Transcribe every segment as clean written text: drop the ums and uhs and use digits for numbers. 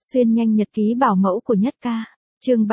Xuyên nhanh nhật ký bảo mẫu của Nhất Ca. Chương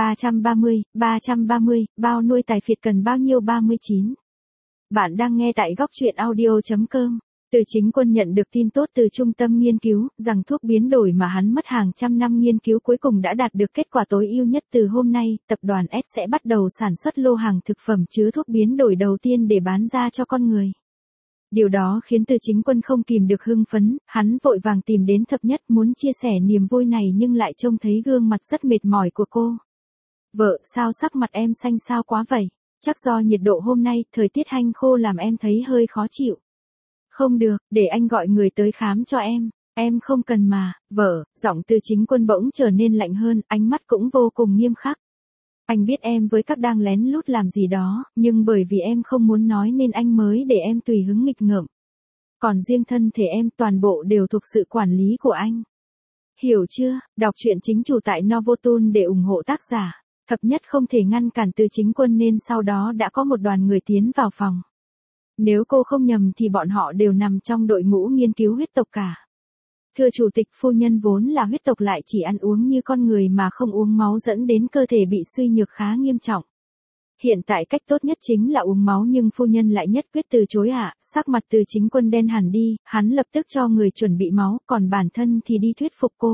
330, bao nuôi tài phiệt cần bao nhiêu 39. Bạn đang nghe tại góc truyện audio.com. Từ Chính Quân nhận được tin tốt từ trung tâm nghiên cứu, rằng thuốc biến đổi mà hắn mất hàng trăm năm nghiên cứu cuối cùng đã đạt được kết quả tối ưu nhất. Từ hôm nay, tập đoàn S sẽ bắt đầu sản xuất lô hàng thực phẩm chứa thuốc biến đổi đầu tiên để bán ra cho con người. Điều đó khiến Từ Chính Quân không kìm được hưng phấn, hắn vội vàng tìm đến Thập Nhất muốn chia sẻ niềm vui này nhưng lại trông thấy gương mặt rất mệt mỏi của cô. Vợ, sao sắc mặt em xanh xao quá vậy? Chắc do nhiệt độ hôm nay, thời tiết hanh khô làm em thấy hơi khó chịu. Không được, để anh gọi người tới khám cho em. Em không cần mà, vợ. Giọng Từ Chính Quân bỗng trở nên lạnh hơn, ánh mắt cũng vô cùng nghiêm khắc. Anh biết em với các đang lén lút làm gì đó, nhưng bởi vì em không muốn nói nên anh mới để em tùy hứng nghịch ngợm. Còn riêng thân thể em toàn bộ đều thuộc sự quản lý của anh. Hiểu chưa? Đọc truyện chính chủ tại Novotune để ủng hộ tác giả. Thập Nhất không thể ngăn cản Từ Chính Quân nên sau đó đã có một đoàn người tiến vào phòng. Nếu cô không nhầm thì bọn họ đều nằm trong đội ngũ nghiên cứu huyết tộc cả. Thưa chủ tịch, phu nhân vốn là huyết tộc lại chỉ ăn uống như con người mà không uống máu dẫn đến cơ thể bị suy nhược khá nghiêm trọng. Hiện tại cách tốt nhất chính là uống máu nhưng phu nhân lại nhất quyết từ chối ạ. Sắc mặt Từ Chính Quân đen hẳn đi, hắn lập tức cho người chuẩn bị máu, còn bản thân thì đi thuyết phục cô.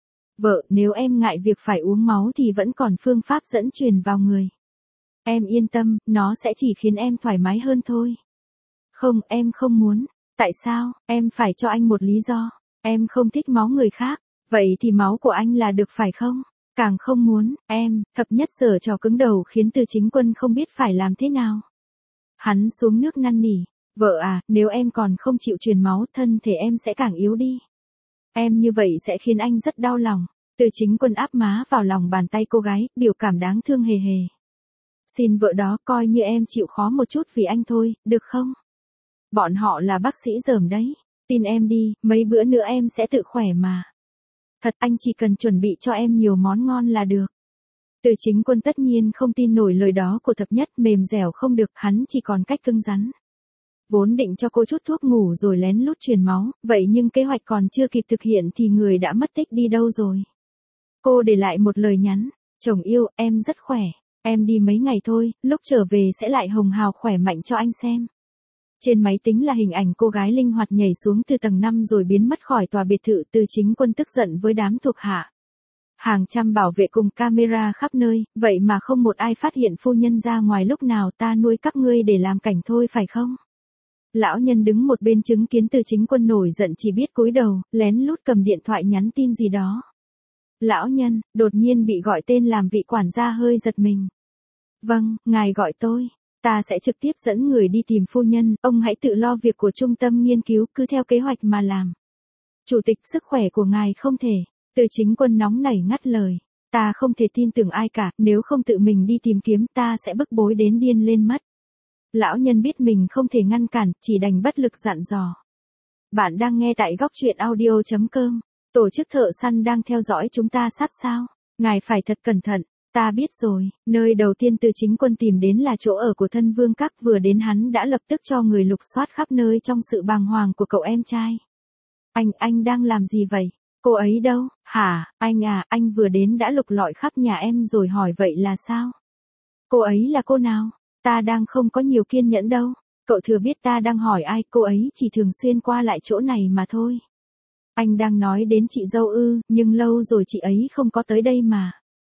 Vợ, nếu em ngại việc phải uống máu thì vẫn còn phương pháp dẫn truyền vào người. Em yên tâm, nó sẽ chỉ khiến em thoải mái hơn thôi. Không, em không muốn. Tại sao? Em phải cho anh một lý do. Em không thích máu người khác. Vậy thì máu của anh là được phải không? Càng không muốn, em. Thập Nhất giở trò cứng đầu khiến Từ Chính Quân không biết phải làm thế nào. Hắn xuống nước năn nỉ. Vợ à, nếu em còn không chịu truyền máu, thân thể em sẽ càng yếu đi. Em như vậy sẽ khiến anh rất đau lòng. Từ Chính Quân áp má vào lòng bàn tay cô gái, biểu cảm đáng thương hề hề. Xin vợ đó, coi như em chịu khó một chút vì anh thôi, được không? Bọn họ là bác sĩ dởm đấy. Tin em đi, mấy bữa nữa em sẽ tự khỏe mà. Thật, anh chỉ cần chuẩn bị cho em nhiều món ngon là được. Từ Chính Quân tất nhiên không tin nổi lời đó của Thập Nhất, mềm dẻo không được, hắn chỉ còn cách cứng rắn. Vốn định cho cô chút thuốc ngủ rồi lén lút truyền máu, vậy nhưng kế hoạch còn chưa kịp thực hiện thì người đã mất tích đi đâu rồi. Cô để lại một lời nhắn, chồng yêu, em rất khỏe, em đi mấy ngày thôi, lúc trở về sẽ lại hồng hào khỏe mạnh cho anh xem. Trên máy tính là hình ảnh cô gái linh hoạt nhảy xuống từ tầng 5 rồi biến mất khỏi tòa biệt thự. Từ Chính Quân tức giận với đám thuộc hạ. Hàng trăm bảo vệ cùng camera khắp nơi, vậy mà không một ai phát hiện phu nhân ra ngoài lúc nào. Ta nuôi các ngươi để làm cảnh thôi phải không? Lão nhân đứng một bên chứng kiến Từ Chính Quân nổi giận chỉ biết cúi đầu, lén lút cầm điện thoại nhắn tin gì đó. Lão nhân, đột nhiên bị gọi tên làm vị quản gia hơi giật mình. Vâng, ngài gọi tôi. Ta sẽ trực tiếp dẫn người đi tìm phu nhân, ông hãy tự lo việc của trung tâm nghiên cứu, cứ theo kế hoạch mà làm. Chủ tịch, sức khỏe của ngài không thể. Từ Chính Quân nóng nảy ngắt lời. Ta không thể tin tưởng ai cả, nếu không tự mình đi tìm kiếm ta sẽ bức bối đến điên lên mất. Lão nhân biết mình không thể ngăn cản, chỉ đành bất lực dặn dò. Bạn đang nghe tại góc truyện audio.com. Tổ chức thợ săn đang theo dõi chúng ta sát sao. Ngài phải thật cẩn thận. Ta biết rồi, nơi đầu tiên Từ Chính Quân tìm đến là chỗ ở của thân vương các. Vừa đến hắn đã lập tức cho người lục soát khắp nơi trong sự bàng hoàng của cậu em trai. Anh đang làm gì vậy? Cô ấy đâu? Hả, anh à, anh vừa đến đã lục lọi khắp nhà em rồi hỏi vậy là sao? Cô ấy là cô nào? Ta đang không có nhiều kiên nhẫn đâu. Cậu thừa biết ta đang hỏi ai, cô ấy chỉ thường xuyên qua lại chỗ này mà thôi. Anh đang nói đến chị dâu ư, nhưng lâu rồi chị ấy không có tới đây mà.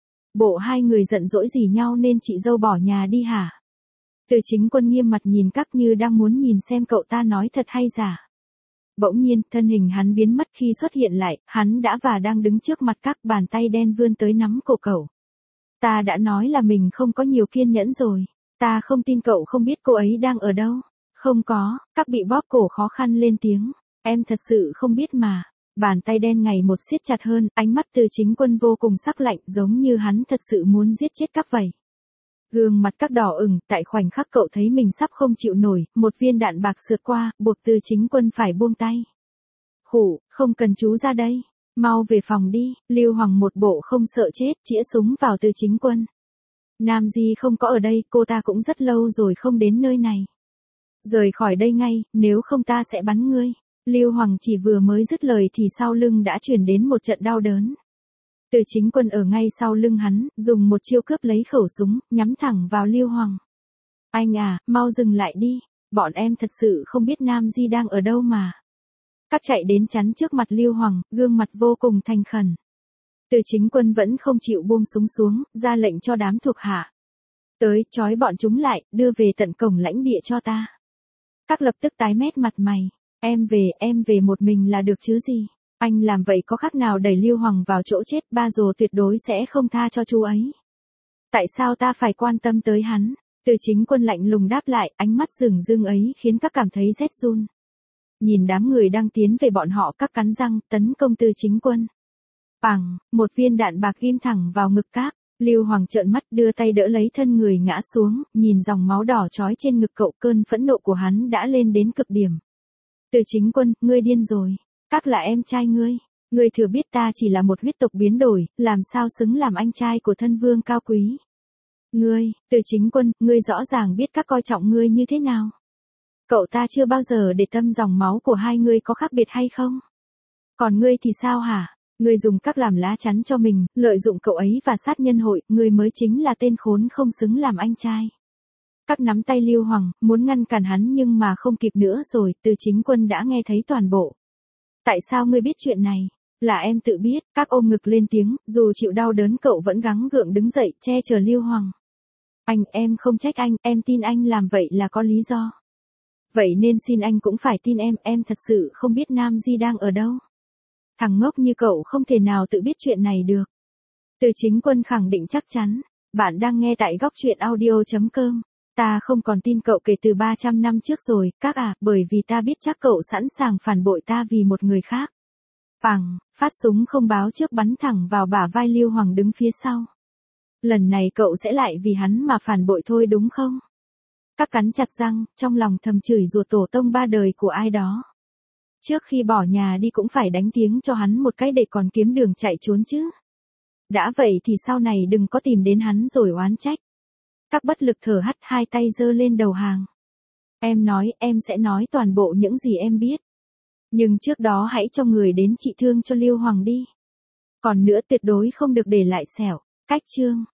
Bộ hai người giận dỗi gì nhau nên chị dâu bỏ nhà đi hả? Từ Chính Quân nghiêm mặt nhìn các như đang muốn nhìn xem cậu ta nói thật hay giả. Bỗng nhiên, thân hình hắn biến mất khi xuất hiện lại, hắn đã và đang đứng trước mặt các, bàn tay đen vươn tới nắm cổ cậu. Ta đã nói là mình không có nhiều kiên nhẫn rồi. Ta không tin cậu không biết cô ấy đang ở đâu. Không có, các bị bóp cổ khó khăn lên tiếng. Em thật sự không biết mà. Bàn tay đen ngày một siết chặt hơn, ánh mắt Từ Chính Quân vô cùng sắc lạnh, giống như hắn thật sự muốn giết chết các vậy. Gương mặt các đỏ ửng, tại khoảnh khắc cậu thấy mình sắp không chịu nổi, một viên đạn bạc sượt qua, buộc Từ Chính Quân phải buông tay. Khủ, không cần chú ra đây, mau về phòng đi. Lưu Hoàng một bộ không sợ chết, chĩa súng vào Từ Chính Quân. Nam Di không có ở đây, cô ta cũng rất lâu rồi không đến nơi này. Rời khỏi đây ngay, nếu không ta sẽ bắn ngươi. Lưu Hoàng chỉ vừa mới dứt lời thì sau lưng đã truyền đến một trận đau đớn. Từ Chính Quân ở ngay sau lưng hắn, dùng một chiêu cướp lấy khẩu súng, nhắm thẳng vào Lưu Hoàng. Anh à, mau dừng lại đi, bọn em thật sự không biết Nam Di đang ở đâu mà. Các chạy đến chắn trước mặt Lưu Hoàng, gương mặt vô cùng thành khẩn. Từ Chính Quân vẫn không chịu buông súng xuống, ra lệnh cho đám thuộc hạ. Tới, trói bọn chúng lại, đưa về tận cổng lãnh địa cho ta. Các lập tức tái mét mặt mày. Em về một mình là được chứ gì. Anh làm vậy có khác nào đẩy Lưu Hoàng vào chỗ chết, ba rồ tuyệt đối sẽ không tha cho chú ấy. Tại sao ta phải quan tâm tới hắn? Từ Chính Quân lạnh lùng đáp lại, ánh mắt rừng rưng ấy khiến các cảm thấy rét run. Nhìn đám người đang tiến về bọn họ, các cắn răng, tấn công Từ Chính Quân. Bảng, một viên đạn bạc ghim thẳng vào ngực các. Lưu Hoàng trợn mắt đưa tay đỡ lấy thân người ngã xuống, nhìn dòng máu đỏ trói trên ngực cậu, cơn phẫn nộ của hắn đã lên đến cực điểm. Từ Chính Quân, ngươi điên rồi. Các là em trai ngươi. Ngươi thừa biết ta chỉ là một huyết tộc biến đổi, làm sao xứng làm anh trai của thân vương cao quý. Ngươi, Từ Chính Quân, ngươi rõ ràng biết các coi trọng ngươi như thế nào. Cậu ta chưa bao giờ để tâm dòng máu của hai ngươi có khác biệt hay không? Còn ngươi thì sao hả? Ngươi dùng các làm lá chắn cho mình, lợi dụng cậu ấy và sát nhân hội, ngươi mới chính là tên khốn không xứng làm anh trai. Các nắm tay Lưu Hoàng, muốn ngăn cản hắn nhưng mà không kịp nữa rồi, Từ Chính Quân đã nghe thấy toàn bộ. Tại sao ngươi biết chuyện này? Là em tự biết, các ôm ngực lên tiếng, dù chịu đau đớn cậu vẫn gắng gượng đứng dậy, che chở Lưu Hoàng. Em không trách anh, em tin anh làm vậy là có lý do. Vậy nên xin anh cũng phải tin em thật sự không biết Nam Di đang ở đâu. Thằng ngốc như cậu không thể nào tự biết chuyện này được. Từ Chính Quân khẳng định chắc chắn. Bạn đang nghe tại góc truyện audio.com. Ta không còn tin cậu kể từ 300 năm trước rồi, các à, bởi vì ta biết chắc cậu sẵn sàng phản bội ta vì một người khác. Bảng, phát súng không báo trước bắn thẳng vào bả vai Lưu Hoàng đứng phía sau. Lần này cậu sẽ lại vì hắn mà phản bội thôi đúng không? Các cắn chặt răng, trong lòng thầm chửi rủa tổ tông ba đời của ai đó. Trước khi bỏ nhà đi cũng phải đánh tiếng cho hắn một cái để còn kiếm đường chạy trốn chứ. Đã vậy thì sau này đừng có tìm đến hắn rồi oán trách. Các bất lực thở hắt, hai tay giơ lên đầu hàng. Em nói, em sẽ nói toàn bộ những gì em biết. Nhưng trước đó hãy cho người đến trị thương cho Lưu Hoàng đi. Còn nữa tuyệt đối không được để lại sẹo. Cách chương.